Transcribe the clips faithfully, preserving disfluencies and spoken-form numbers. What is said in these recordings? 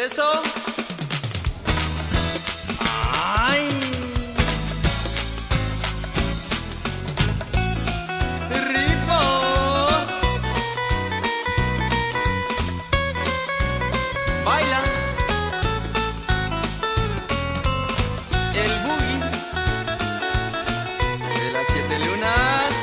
Eso. Ay. Ritmo. Baila. El boogie de las siete lunas.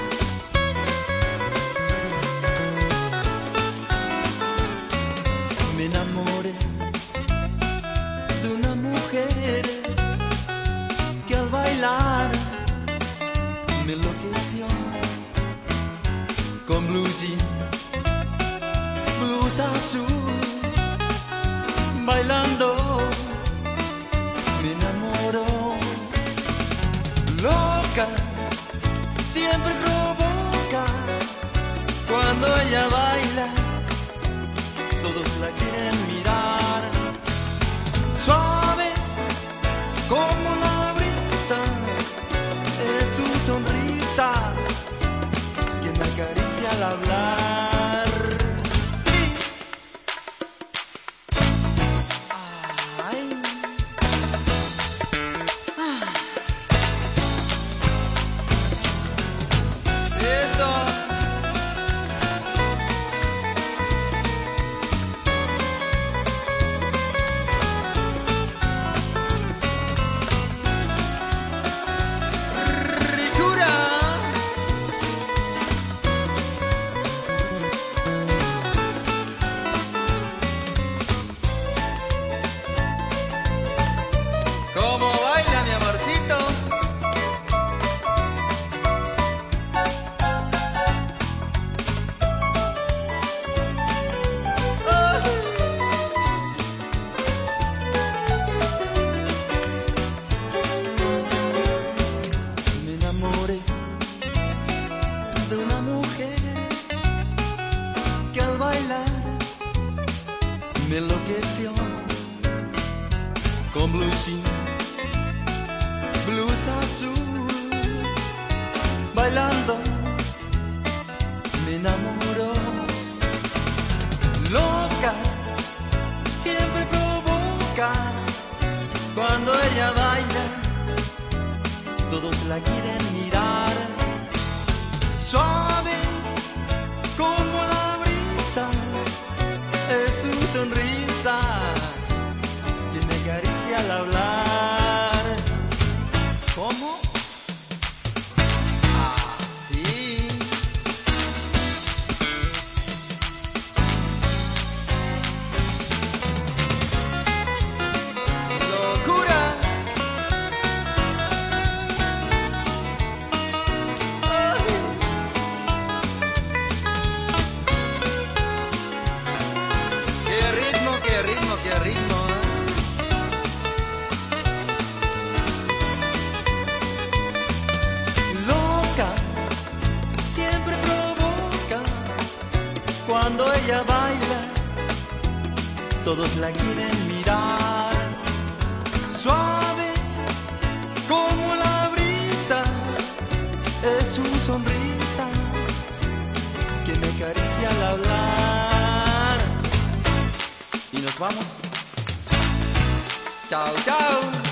Me enamoré de una mujer que al bailar me enloqueció con blues y blues azul. Bailando me enamoró, loca, siempre provoca cuando ella baila. Todos la quieren mirar, suave como la brisa, es tu sonrisa que me acaricia al hablar. Ay. Ah. Eso. ¿Cómo baila mi amorcito? Oh. Me enamoré de una mujer que al bailar me enloqueció con blues y blues azul. Bailando me enamoró, loca, siempre provoca cuando ella baila. Todos la quieren mirar, suave como la brisa, es su sonrisa que me acaricia al hablar. ¿Cómo? Así. Locura. Ay. Qué ritmo, qué ritmo, qué ritmo. Siempre provoca cuando ella baila, todos la quieren mirar, suave como la brisa, es su sonrisa que me acaricia al hablar. Y nos vamos. Chao, chao.